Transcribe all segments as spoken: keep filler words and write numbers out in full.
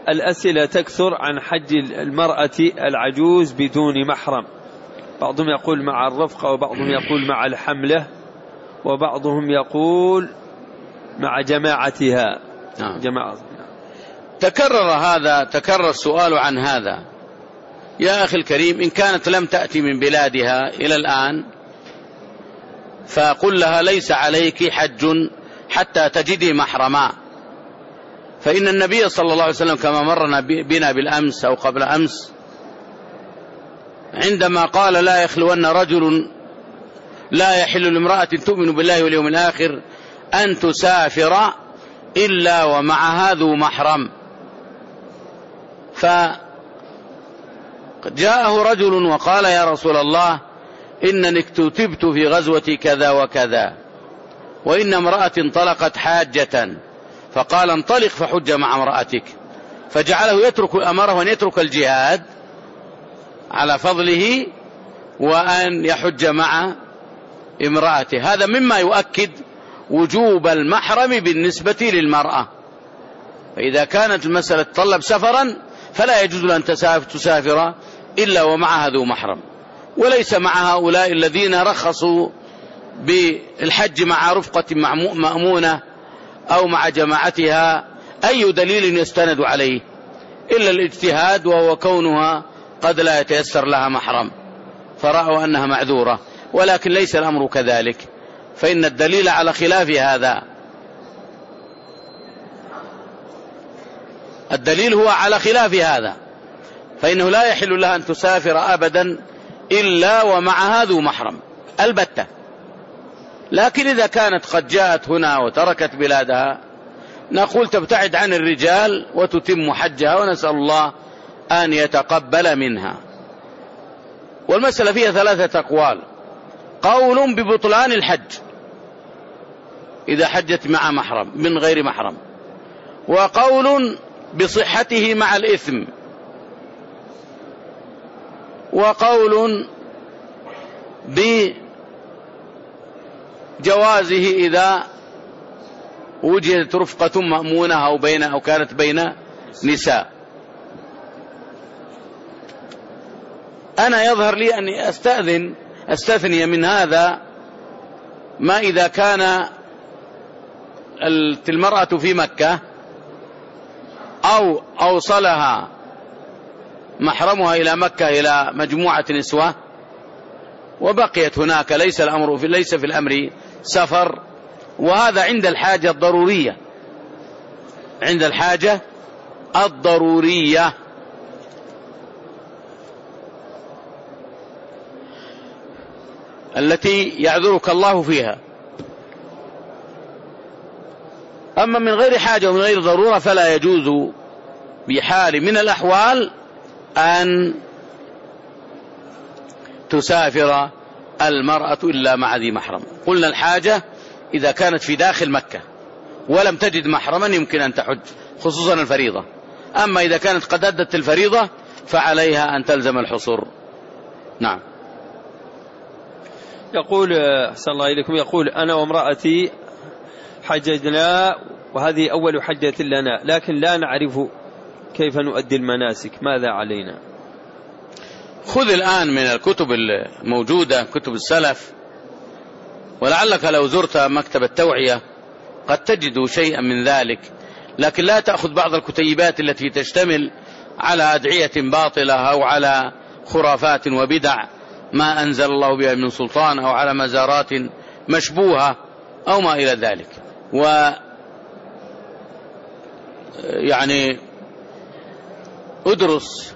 الأسئلة تكثر عن حج المرأة العجوز بدون محرم، بعضهم يقول مع الرفقة، وبعضهم يقول مع الحملة، وبعضهم يقول مع جماعتها. نعم. جماعة. تكرر هذا، تكرر السؤال عن هذا. يا أخي الكريم، إن كانت لم تأتي من بلادها إلى الآن فقل لها ليس عليك حج حتى تجدي محرما، فإن النبي صلى الله عليه وسلم كما مرنا بنا بالأمس أو قبل أمس عندما قال لا يخلون رجل، لا يحل لامرأة تؤمن بالله واليوم الآخر أن تسافر إلا ومعها ذو محرم. فجاءه رجل وقال يا رسول الله إنني اكتتبت في غزوة كذا وكذا، وإن امرأة انطلقت حاجة، فقال انطلق فحج مع امرأتك، فجعله يترك، أمره أن يترك الجهاد على فضله وأن يحج مع امرأته. هذا مما يؤكد وجوب المحرم بالنسبة للمرأة. فإذا كانت المسألة تطلب سفرا فلا يجوز لأن تسافر إلا ومعها ذو محرم، وليس مع هؤلاء الذين رخصوا بالحج مع رفقة مأمونة أو مع جماعتها أي دليل يستند عليه إلا الاجتهاد، وهو كونها قد لا يتيسر لها محرم فرأوا أنها معذورة، ولكن ليس الأمر كذلك، فإن الدليل على خلاف هذا. الدليل هو على خلاف هذا، فإنه لا يحل لها أن تسافر أبدا إلا ومعها ذو محرم البتة. لكن إذا كانت قد جاءت هنا وتركت بلادها نقول تبتعد عن الرجال وتتم حجها، ونسأل الله أن يتقبل منها. والمسألة فيها ثلاثة أقوال: قول ببطلان الحج إذا حجت مع محرم من غير محرم، وقول بصحته مع الإثم، وقول بجوازه إذا وجدت رفقة مأمونة أو بين أو كانت بين نساء. أنا يظهر لي أني أستأذن أستثني من هذا ما إذا كان المرأة في مكة أو أوصلها محرمها إلى مكة إلى مجموعة نسوة وبقيت هناك، ليس الأمر في ليس في الأمر سفر، وهذا عند الحاجة الضرورية، عند الحاجة الضرورية. التي يعذرك الله فيها. أما من غير حاجة ومن غير ضرورة فلا يجوز بحال من الأحوال أن تسافر المرأة إلا مع ذي محرم. قلنا الحاجة إذا كانت في داخل مكة ولم تجد محرما يمكن أن تحج، خصوصا الفريضة. أما إذا كانت قد أدت الفريضة فعليها أن تلزم الحصر. نعم. يقول أحسن الله إليكم، يقول أنا وامرأتي حججنا وهذه أول حجة لنا، لكن لا نعرف كيف نؤدي المناسك، ماذا علينا؟ خذ الآن من الكتب الموجودة، كتب السلف، ولعلك لو زرت مكتب التوعية قد تجد شيئا من ذلك، لكن لا تأخذ بعض الكتيبات التي تشتمل على أدعية باطلة أو على خرافات وبدع ما أنزل الله بها من سلطان، أو على مزارات مشبوهة أو ما إلى ذلك. و يعني ادرس.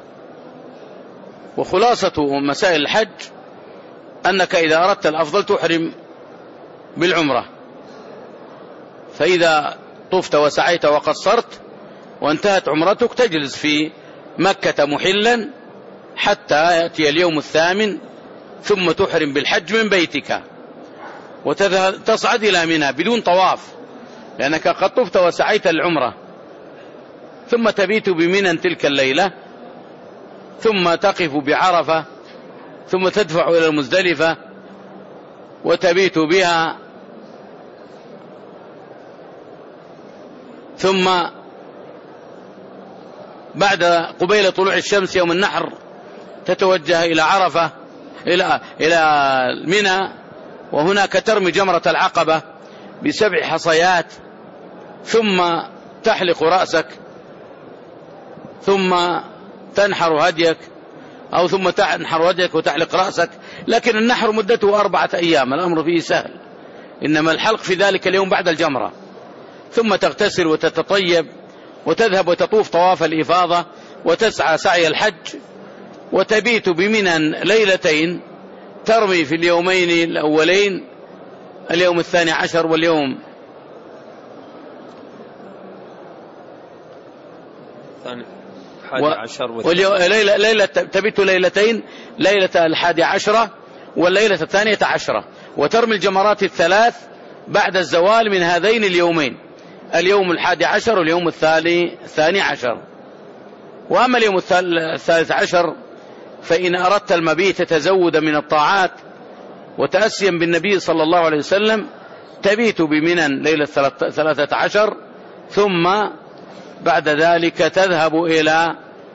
وخلاصة مسائل الحج أنك إذا أردت الأفضل تحرم بالعمرة، فإذا طفت وسعيت وقصرت وانتهت عمرتك تجلس في مكة محلا حتى يأتي اليوم الثامن، ثم تحرم بالحج من بيتك وتصعد إلى منى بدون طواف، لأنك قد طفت وسعيت العمرة، ثم تبيت بمنى تلك الليلة، ثم تقف بعرفة، ثم تدفع إلى المزدلفة وتبيت بها، ثم بعد قبيل طلوع الشمس يوم النحر تتوجه إلى عرفة إلى إلى منى، وهناك ترمي جمرة العقبة بسبع حصيات، ثم تحلق رأسك، ثم تنحر هديك، أو ثم تنحر هديك وتحلق رأسك. لكن النحر مدته أربعة أيام، الأمر فيه سهل، إنما الحلق في ذلك اليوم بعد الجمرة. ثم تغتسل وتتطيب وتذهب وتطوف طواف الإفاضة وتسعى سعي الحج، وتبيت بمنى ليلتين، ترمي في اليومين الأولين، اليوم الثاني عشر واليوم الحادي عشر واليوم ليلة, ليلة تبيت ليلتين، ليلة الحادي عشرة والليلة الثانية عشرة، وترمي الجمرات الثلاث بعد الزوال من هذين اليومين، اليوم الحادي عشر واليوم الثاني الثاني عشر. وأما اليوم الثالث عشر فإن أردت المبيت تزود من الطاعات وتأسيا بالنبي صلى الله عليه وسلم تبيت بمنى ليلة ثلاثة عشر، ثم بعد ذلك تذهب إلى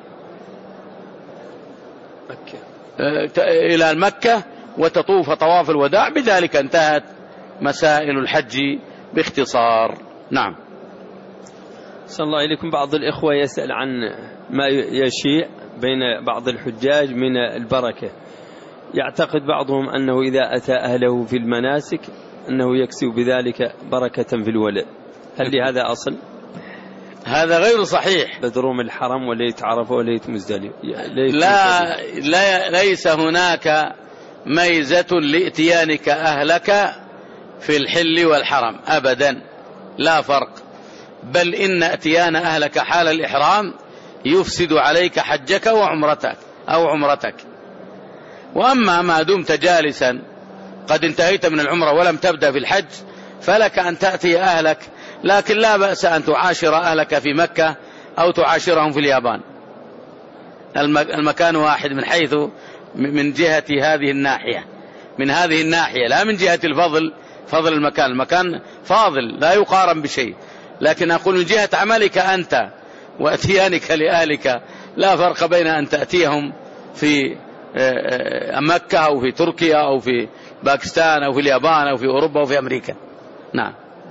مكة إلى مكة وتطوف طواف الوداع. بذلك انتهت مسائل الحج باختصار. نعم. صلى الله إليكم. بعض الإخوة يسأل عن ما يشيع بين بعض الحجاج من البركة، يعتقد بعضهم أنه إذا أتى أهله في المناسك أنه يكسب بذلك بركة في الولد، هل لهذا أصل؟ هذا غير صحيح. بدروم الحرم وليت عرفة وليت مزدلفة لا, لا ليس هناك ميزة لإتيانك أهلك في الحل والحرم أبدا، لا فرق، بل إن أتيان أهلك حال الإحرام يفسد عليك حجك وعمرتك أو عمرتك. وأما ما دمت جالسا قد انتهيت من العمرة ولم تبدأ في الحج فلك أن تأتي أهلك، لكن لا بأس أن تعاشر أهلك في مكة أو تعاشرهم في اليابان، المكان واحد من حيث من جهة هذه الناحية، من هذه الناحية، لا من جهة الفضل، فضل المكان، المكان فاضل لا يقارن بشيء، لكن أقول من جهة عملك أنت وأتيانك لأهلك لا فرق بين أن تأتيهم في مكة أو في تركيا أو في باكستان أو في اليابان أو في أوروبا أو في أمريكا. نعم.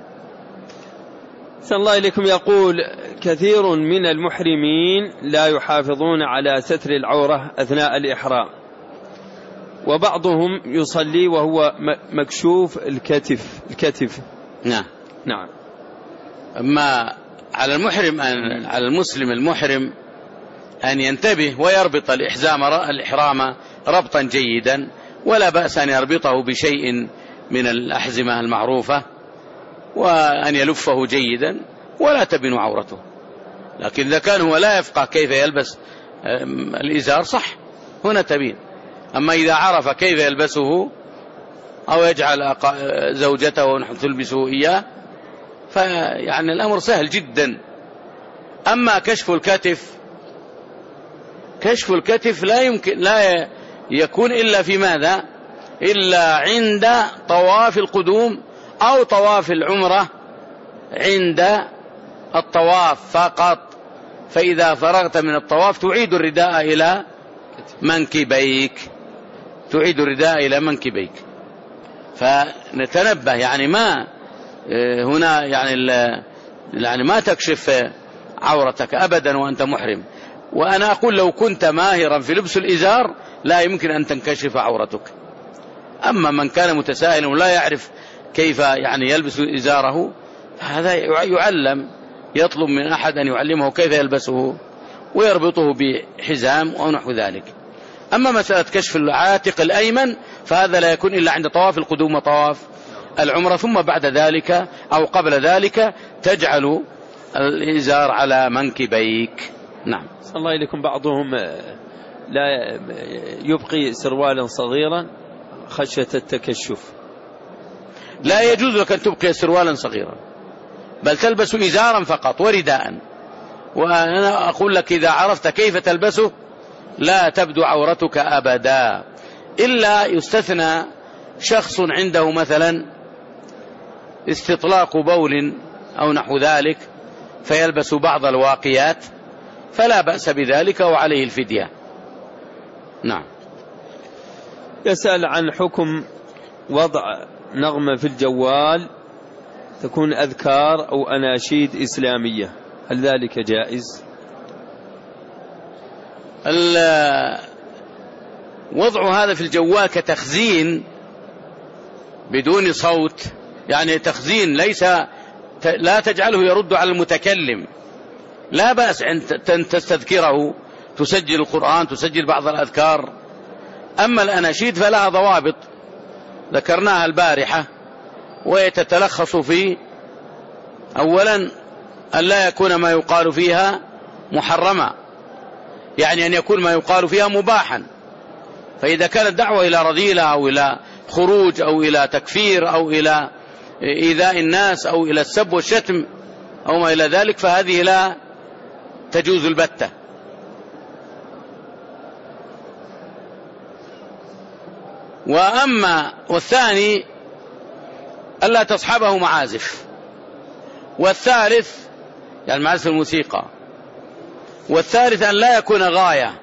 صلى الله إليكم. يقول كثير من المحرمين لا يحافظون على ستر العورة أثناء الإحرام، وبعضهم يصلي وهو مكشوف الكتف الكتف نعم نعم. أما على المحرم أن على المسلم المحرم أن ينتبه ويربط الإحزام الإحرام ربطا جيدا، ولا بأس أن يربطه بشيء من الأحزمة المعروفة، وأن يلفه جيدا ولا تبين عورته. لكن إذا كان هو لا يفقه كيف يلبس الإزار صح هنا تبين. أما إذا عرف كيف يلبسه أو يجعل زوجته ونحن تلبسه إياه فيعني الأمر سهل جدا. أما كشف الكتف، كشف الكتف لا يمكن لا يكون إلا في ماذا؟ إلا عند طواف القدوم أو طواف العمرة، عند الطواف فقط. فإذا فرغت من الطواف تعيد الرداء إلى منكبيك، تعيد الرداء إلى منكبيك. فنتنبه يعني ما هنا يعني يعني ما تكشف عورتك أبدا وأنت محرم. وأنا أقول لو كنت ماهرا في لبس الإزار لا يمكن أن تنكشف عورتك. أما من كان متساهلا ولا يعرف كيف يعني يلبس إزاره هذا يعلم، يطلب من أحد أن يعلمه كيف يلبسه ويربطه بحزام أو نحو ذلك. أما مسألة كشف العاتق الأيمن فهذا لا يكون إلا عند طواف القدوم وطواف العمرة، ثم بعد ذلك أو قبل ذلك تجعل الإزار على منكبيك. نعم. صلى الله إليكم. بعضهم لا يبقي سروالا صغيرا خشية التكشف. لا يجوز لك أن تبقي سروالا صغيرا، بل تلبس إزارا فقط ورداء. وأنا أقول لك إذا عرفت كيف تلبسه لا تبدو عورتك أبدا، إلا يستثنى شخص عنده مثلا استطلاق بول أو نحو ذلك فيلبس بعض الواقيات، فلا بأس بذلك وعليه الفدية. نعم. يسأل عن حكم وضع نغمة في الجوال تكون أذكار أو أناشيد إسلامية، هل ذلك جائز؟ وضع هذا في الجوال كتخزين بدون صوت، يعني تخزين ليس لا تجعله يرد على المتكلم، لا بأس أن تستذكره، تسجل القرآن، تسجل بعض الأذكار. أما الأناشيد فلها ضوابط ذكرناها البارحة، ويتتلخص في أولا أن لا يكون ما يقال فيها محرما، يعني أن يكون ما يقال فيها مباحا. فإذا كانت دعوة إلى رذيلة أو إلى خروج أو إلى تكفير أو إلى إيذاء الناس أو إلى السب والشتم أو ما إلى ذلك فهذه لا تجوز البتة. وأما والثاني ألا تصحبه معازف، والثالث يعني معازف الموسيقى، والثالث أن لا يكون غاية،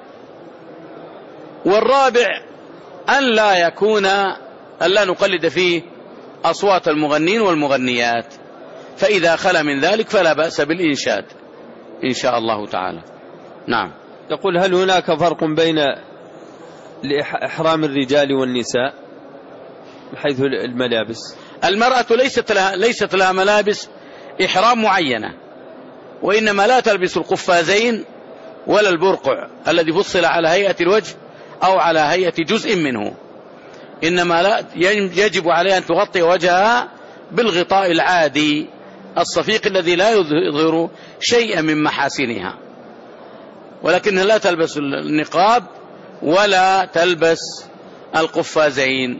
والرابع أن لا يكون أن لا نقلد فيه أصوات المغنين والمغنيات، فإذا خلا من ذلك فلا بأس بالإنشاد إن شاء الله تعالى. نعم. يقول هل هناك فرق بين إحرام الرجال والنساء من حيث الملابس؟ المرأة ليست لها, ليست لها ملابس إحرام معينة، وإنما لا تلبس القفازين ولا البرقع الذي فصل على هيئة الوجه أو على هيئة جزء منه، إنما لا يجب عليها أن تغطي وجهها بالغطاء العادي الصفيق الذي لا يظهر شيئا من محاسنها، ولكنها لا تلبس النقاب ولا تلبس القفازين.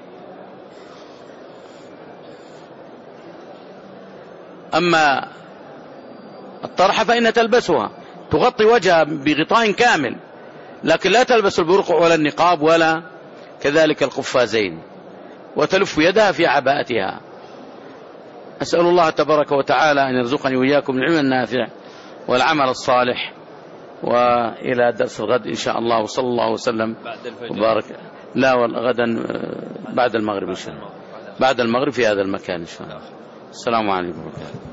أما الطرحة فإن تلبسها تغطي وجهها بغطاء كامل، لكن لا تلبس البرقع ولا النقاب ولا كذلك القفازين، وتلف يدها في عباءتها. أسأل الله تبارك وتعالى أن يرزقني وإياكم العلم النافع والعمل الصالح. وإلى درس الغد إن شاء الله، وصلى الله وسلم وبارك. لا غدا بعد المغرب إن شاء الله، بعد المغرب في هذا المكان إن شاء الله. السلام عليكم ورحمة الله.